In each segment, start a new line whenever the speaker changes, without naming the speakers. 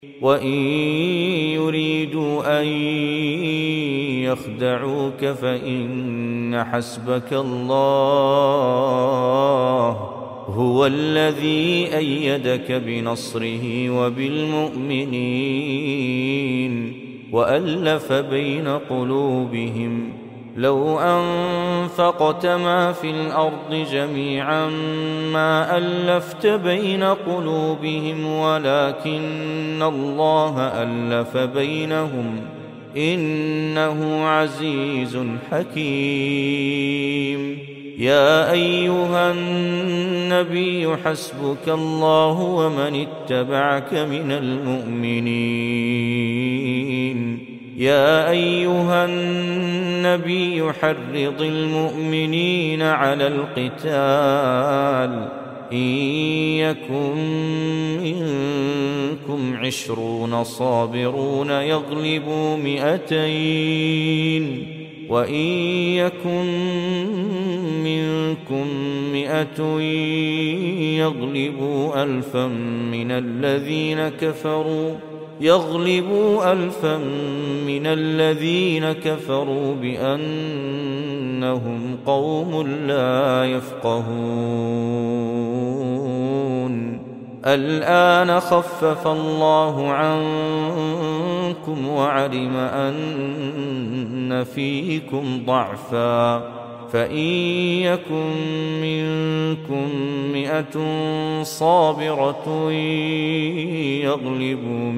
وإن يريدوا أن يخدعوك فإن حسبك الله هو الذي أيدك بنصره وبالمؤمنين وألف بين قلوبهم لو أنفقت ما في الأرض جميعا ما ألفت بين قلوبهم ولكن الله ألف بينهم إنه عزيز حكيم. يا أيها النبي حسبك الله ومن اتبعك من المؤمنين. يا أيها النبي حرض المؤمنين على القتال إن يكن منكم 20 صابرون يغلبوا 200 وإن يكن منكم 100 يغلبوا 1000 من الذين كفروا بأنهم قوم لا يفقهون. الآن خفف الله عنكم وعلم أن فيكم ضعفا فإن يكن منكم 100 صابرة يغلبوا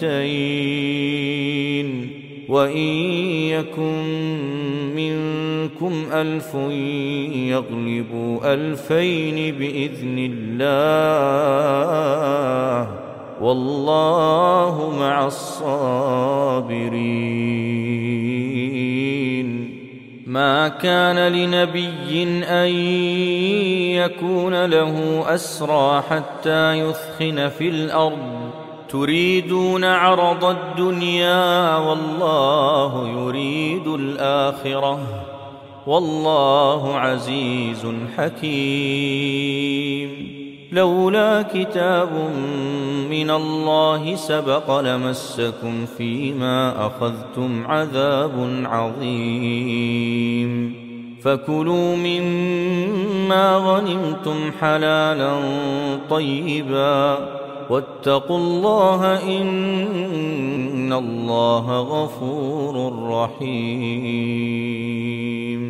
200 وإن يكن منكم 1000 يغلبوا 2000 بإذن الله والله مع الصابرين. ما كان لنبي أن يكون له أسرى حتى يثخن في الأرض تريدون عرض الدنيا والله يريد الآخرة والله عزيز حكيم. لولا كتاب من الله سبق لمسكم فيما أخذتم عذاب عظيم. فكلوا مما غنمتم حلالا طيبا واتقوا الله إن الله غفور رحيم.